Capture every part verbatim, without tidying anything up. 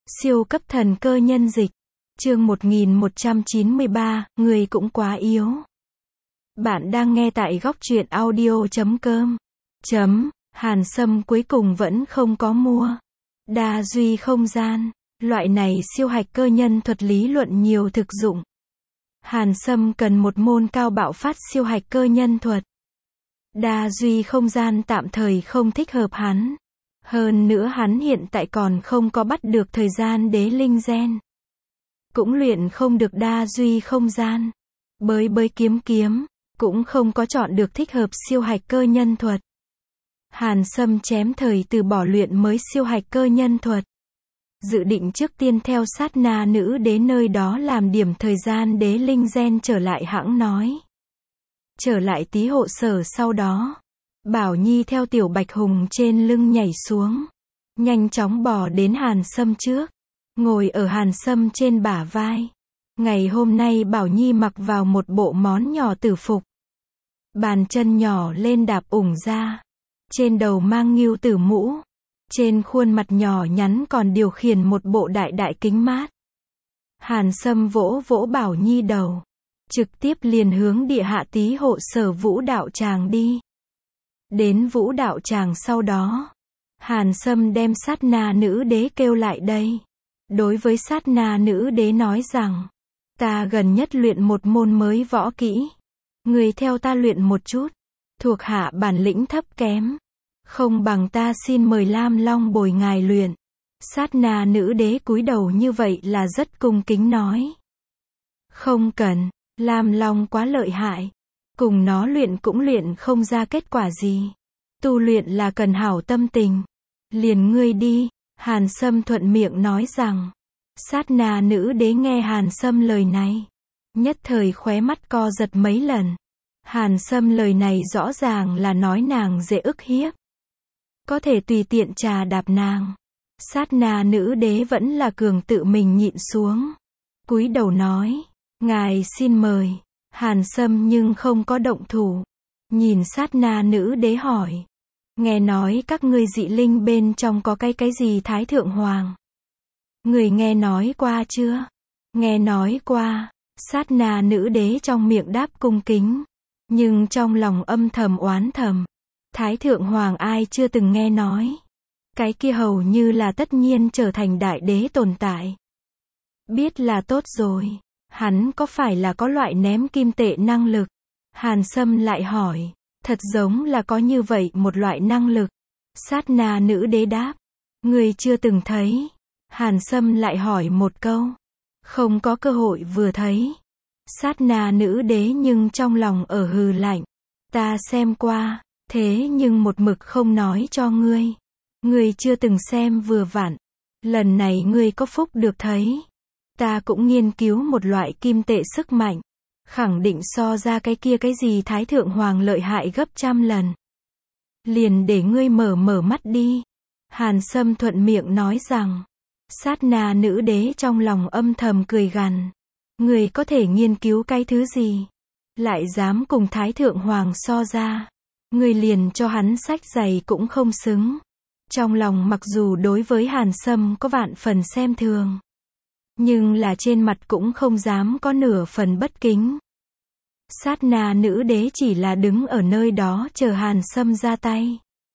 Siêu cấp thần cơ nhân dịch. Chương một nghìn một trăm chín mươi ba, người cũng quá yếu. Bạn đang nghe tại góc truyện audio chấm com. Chấm, Hàn Sâm cuối cùng vẫn không có mua. Đa duy không gian. Loại này siêu hạch cơ nhân thuật lý luận nhiều thực dụng. Hàn Sâm cần một môn cao bạo phát siêu hạch cơ nhân thuật. Đa duy không gian tạm thời không thích hợp hắn. Hơn nữa hắn hiện tại còn không có bắt được thời gian đế linh gen. Cũng luyện không được đa duy không gian. Bới bới kiếm kiếm, cũng không có chọn được thích hợp siêu hạch cơ nhân thuật. Hàn Sâm chém thời từ bỏ luyện mới siêu hạch cơ nhân thuật. Dự định trước tiên theo sát na nữ đế nơi đó làm điểm thời gian đế linh gen trở lại hãng nói. Trở lại tí hộ sở sau đó. Bảo Nhi theo tiểu bạch hùng trên lưng nhảy xuống. Nhanh chóng bò đến Hàn Sâm trước. Ngồi ở Hàn Sâm trên bả vai. Ngày hôm nay Bảo Nhi mặc vào một bộ món nhỏ tử phục. Bàn chân nhỏ lên đạp ủng ra. Trên đầu mang ngưu tử mũ. Trên khuôn mặt nhỏ nhắn còn điều khiển một bộ đại đại kính mát. Hàn Sâm vỗ vỗ Bảo Nhi đầu. Trực tiếp liền hướng địa hạ tí hộ sở vũ đạo tràng đi. Đến vũ đạo tràng sau đó. Hàn Sâm đem sát na nữ đế kêu lại đây. Đối với sát na nữ đế nói rằng. Ta gần nhất luyện một môn mới võ kỹ. Người theo ta luyện một chút. Thuộc hạ bản lĩnh thấp kém. Không bằng ta xin mời Lam Long bồi ngài luyện. Sát na nữ đế cúi đầu như vậy là rất cung kính nói. Không cần, Lam Long quá lợi hại. Cùng nó luyện cũng luyện không ra kết quả gì. Tu luyện là cần hảo tâm tình. Liền ngươi đi, Hàn Sâm thuận miệng nói rằng. Sát na nữ đế nghe Hàn Sâm lời này. Nhất thời khóe mắt co giật mấy lần. Hàn Sâm lời này rõ ràng là nói nàng dễ ức hiếp. Có thể tùy tiện trà đạp nàng. Sát na nữ đế vẫn là cường tự mình nhịn xuống. Cúi đầu nói. Ngài xin mời. Hàn Sâm nhưng không có động thủ. Nhìn sát na nữ đế hỏi. Nghe nói các ngươi dị linh bên trong có cái cái gì Thái Thượng Hoàng. Người nghe nói qua chưa? Nghe nói qua. Sát na nữ đế trong miệng đáp cung kính. Nhưng trong lòng âm thầm oán thầm. Thái Thượng Hoàng ai chưa từng nghe nói. Cái kia hầu như là tất nhiên trở thành đại đế tồn tại. Biết là tốt rồi. Hắn có phải là có loại ném kim tệ năng lực? Hàn Sâm lại hỏi. Thật giống là có như vậy một loại năng lực. Sát na nữ đế đáp. Người chưa từng thấy. Hàn Sâm lại hỏi một câu. Không có cơ hội vừa thấy. Sát na nữ đế nhưng trong lòng ở hừ lạnh. Ta xem qua. Thế nhưng một mực không nói cho ngươi. Ngươi chưa từng xem vừa vặn. Lần này ngươi có phúc được thấy. Ta cũng nghiên cứu một loại kim tệ sức mạnh. Khẳng định so ra cái kia cái gì Thái Thượng Hoàng lợi hại gấp trăm lần. Liền để ngươi mở mở mắt đi. Hàn Sâm thuận miệng nói rằng. Sát na nữ đế trong lòng âm thầm cười gằn. Ngươi có thể nghiên cứu cái thứ gì? Lại dám cùng Thái Thượng Hoàng so ra. Ngươi liền cho hắn sách giày cũng không xứng. Trong lòng mặc dù đối với Hàn Sâm có vạn phần xem thường. Nhưng là trên mặt cũng không dám có nửa phần bất kính. Sát na nữ đế chỉ là đứng ở nơi đó chờ Hàn Sâm ra tay.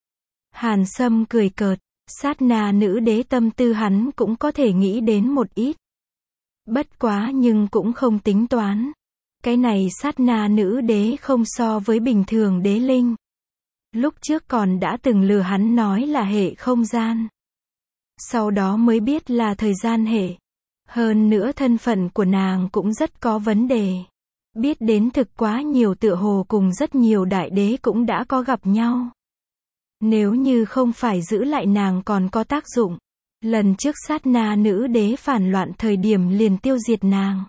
Hàn Sâm cười cợt. Sát na nữ đế tâm tư hắn cũng có thể nghĩ đến một ít. Bất quá nhưng cũng không tính toán. Cái này sát na nữ đế không so với bình thường đế linh. Lúc trước còn đã từng lừa hắn nói là hệ không gian. Sau đó mới biết là thời gian hệ. Hơn nữa thân phận của nàng cũng rất có vấn đề. Biết đến thực quá nhiều tựa hồ cùng rất nhiều đại đế cũng đã có gặp nhau. Nếu như không phải giữ lại nàng còn có tác dụng. Lần trước sát na nữ đế phản loạn thời điểm liền tiêu diệt nàng.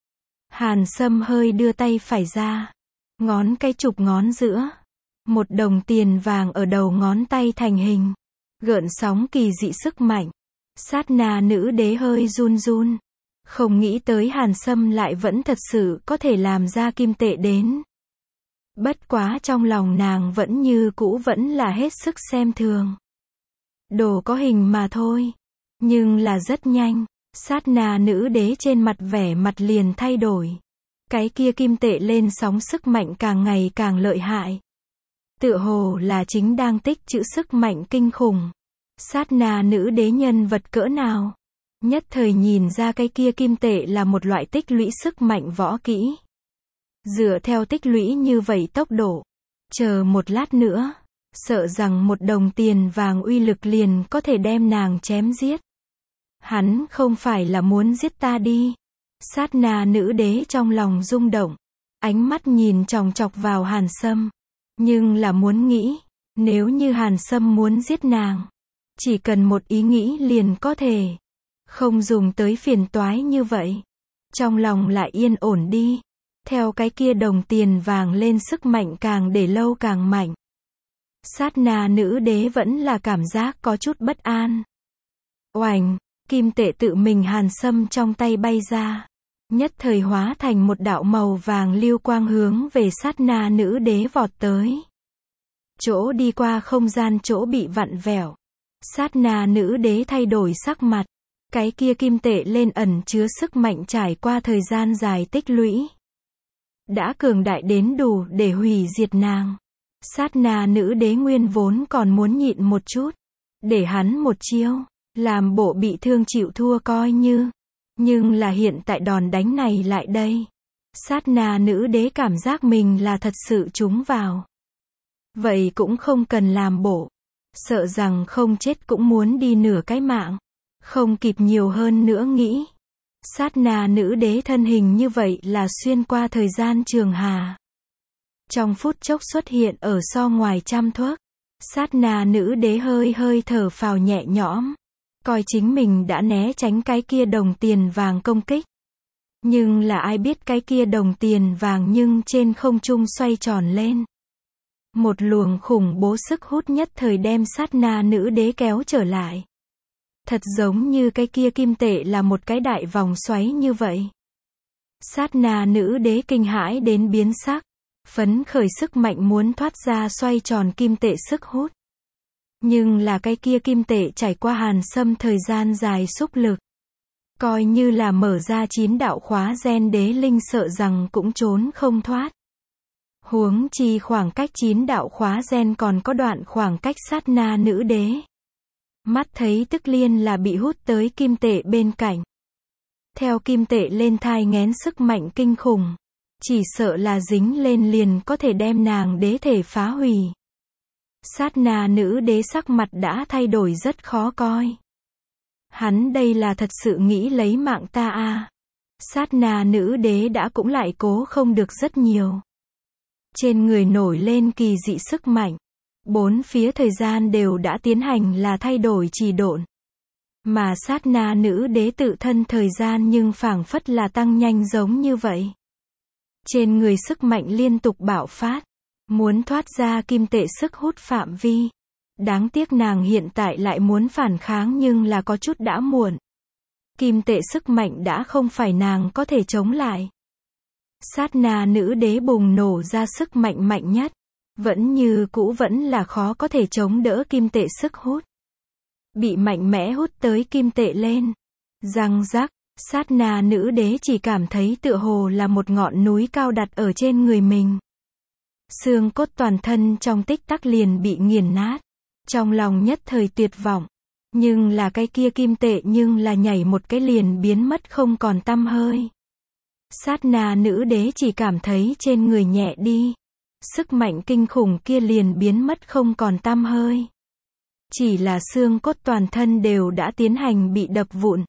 Hàn Sâm hơi đưa tay phải ra. Ngón cái chụp ngón giữa. Một đồng tiền vàng ở đầu ngón tay thành hình. Gợn sóng kỳ dị sức mạnh. Sát na nữ đế hơi run run. Không nghĩ tới Hàn Sâm lại vẫn thật sự có thể làm ra kim tệ đến. Bất quá trong lòng nàng vẫn như cũ vẫn là hết sức xem thường. Đồ có hình mà thôi. Nhưng là rất nhanh, sát na nữ đế trên mặt vẻ mặt liền thay đổi. Cái kia kim tệ lên sóng sức mạnh càng ngày càng lợi hại. Tựa hồ là chính đang tích trữ sức mạnh kinh khủng. Sát na nữ đế nhân vật cỡ nào? Nhất thời nhìn ra cái kia kim tệ là một loại tích lũy sức mạnh võ kỹ. Dựa theo tích lũy như vậy tốc độ, chờ một lát nữa, sợ rằng một đồng tiền vàng uy lực liền có thể đem nàng chém giết. Hắn không phải là muốn giết ta đi. Sát na nữ đế trong lòng rung động, ánh mắt nhìn chòng chọc vào Hàn Sâm. Nhưng là muốn nghĩ, nếu như Hàn Sâm muốn giết nàng, chỉ cần một ý nghĩ liền có thể. Không dùng tới phiền toái như vậy. Trong lòng lại yên ổn đi. Theo cái kia đồng tiền vàng lên sức mạnh càng để lâu càng mạnh. Sát na nữ đế vẫn là cảm giác có chút bất an. Oành, kim tệ tự mình Hàn Sâm trong tay bay ra. Nhất thời hóa thành một đạo màu vàng lưu quang hướng về sát na nữ đế vọt tới. Chỗ đi qua không gian chỗ bị vặn vẹo. Sát na nữ đế thay đổi sắc mặt. Cái kia kim tệ lên ẩn chứa sức mạnh trải qua thời gian dài tích lũy. Đã cường đại đến đủ để hủy diệt nàng. Sát na nữ đế nguyên vốn còn muốn nhịn một chút. Để hắn một chiêu. Làm bộ bị thương chịu thua coi như. Nhưng là hiện tại đòn đánh này lại đây. Sát na nữ đế cảm giác mình là thật sự trúng vào. Vậy cũng không cần làm bộ. Sợ rằng không chết cũng muốn đi nửa cái mạng. Không kịp nhiều hơn nữa nghĩ. Sát na nữ đế thân hình như vậy là xuyên qua thời gian trường hà. Trong phút chốc xuất hiện ở so ngoài trăm thước. Sát na nữ đế hơi hơi thở phào nhẹ nhõm. Coi chính mình đã né tránh cái kia đồng tiền vàng công kích. Nhưng là ai biết cái kia đồng tiền vàng nhưng trên không trung xoay tròn lên. Một luồng khủng bố sức hút nhất thời đem sát na nữ đế kéo trở lại. Thật giống như cái kia kim tệ là một cái đại vòng xoáy như vậy. Sát na nữ đế kinh hãi đến biến sắc. Phấn khởi sức mạnh muốn thoát ra xoay tròn kim tệ sức hút. Nhưng là cái kia kim tệ trải qua Hàn Sâm thời gian dài xúc lực. Coi như là mở ra chín đạo khóa gen đế linh sợ rằng cũng trốn không thoát. Huống chi khoảng cách chín đạo khóa gen còn có đoạn khoảng cách sát na nữ đế. Mắt thấy tức liên là bị hút tới kim tệ bên cạnh. Theo kim tệ lên thai nghén sức mạnh kinh khủng. Chỉ sợ là dính lên liền có thể đem nàng đế thể phá hủy. Sát na nữ đế sắc mặt đã thay đổi rất khó coi. Hắn đây là thật sự nghĩ lấy mạng ta à. Sát na nữ đế đã cũng lại cố không được rất nhiều. Trên người nổi lên kỳ dị sức mạnh. Bốn phía thời gian đều đã tiến hành là thay đổi trì độn. Mà sát na nữ đế tự thân thời gian nhưng phảng phất là tăng nhanh giống như vậy. Trên người sức mạnh liên tục bạo phát. Muốn thoát ra kim tệ sức hút phạm vi. Đáng tiếc nàng hiện tại lại muốn phản kháng nhưng là có chút đã muộn. Kim tệ sức mạnh đã không phải nàng có thể chống lại. Sát na nữ đế bùng nổ ra sức mạnh mạnh nhất. Vẫn như cũ vẫn là khó có thể chống đỡ kim tệ sức hút. Bị mạnh mẽ hút tới kim tệ lên. Răng rắc, sát na nữ đế chỉ cảm thấy tựa hồ là một ngọn núi cao đặt ở trên người mình. Xương cốt toàn thân trong tích tắc liền bị nghiền nát. Trong lòng nhất thời tuyệt vọng. Nhưng là cái kia kim tệ nhưng là nhảy một cái liền biến mất không còn tăm hơi. Sát na nữ đế chỉ cảm thấy trên người nhẹ đi. Sức mạnh kinh khủng kia liền biến mất không còn tăm hơi. Chỉ là xương cốt toàn thân đều đã tiến hành bị đập vụn.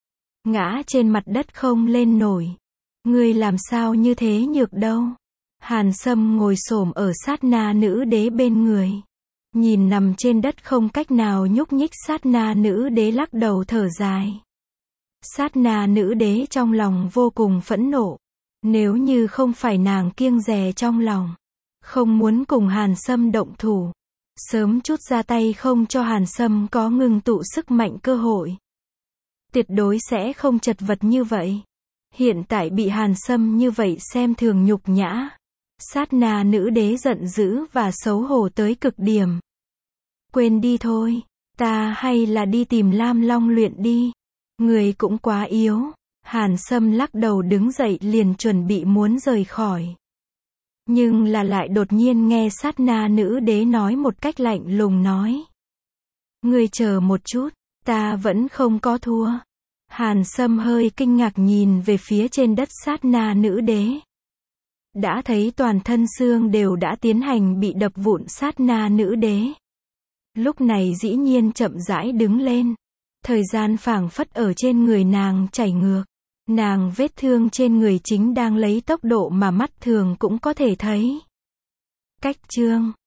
Ngã trên mặt đất không lên nổi. Ngươi làm sao như thế nhược đâu. Hàn Sâm ngồi xổm ở sát na nữ đế bên người. Nhìn nằm trên đất không cách nào nhúc nhích sát na nữ đế lắc đầu thở dài. Sát na nữ đế trong lòng vô cùng phẫn nộ. Nếu như không phải nàng kiêng dè trong lòng. Không muốn cùng Hàn Sâm động thủ. Sớm chút ra tay không cho Hàn Sâm có ngừng tụ sức mạnh cơ hội. Tuyệt đối sẽ không chật vật như vậy. Hiện tại bị Hàn Sâm như vậy xem thường nhục nhã. Sát na nữ đế giận dữ và xấu hổ tới cực điểm. Quên đi thôi. Ta hay là đi tìm Lam Long luyện đi. Người cũng quá yếu. Hàn Sâm lắc đầu đứng dậy liền chuẩn bị muốn rời khỏi. Nhưng là lại đột nhiên nghe sát na nữ đế nói một cách lạnh lùng nói. Ngươi chờ một chút, ta vẫn không có thua. Hàn Sâm hơi kinh ngạc nhìn về phía trên đất sát na nữ đế. Đã thấy toàn thân xương đều đã tiến hành bị đập vụn sát na nữ đế. Lúc này dĩ nhiên chậm rãi đứng lên. Thời gian phảng phất ở trên người nàng chảy ngược. Nàng vết thương trên người chính đang lấy tốc độ mà mắt thường cũng có thể thấy. Cách chương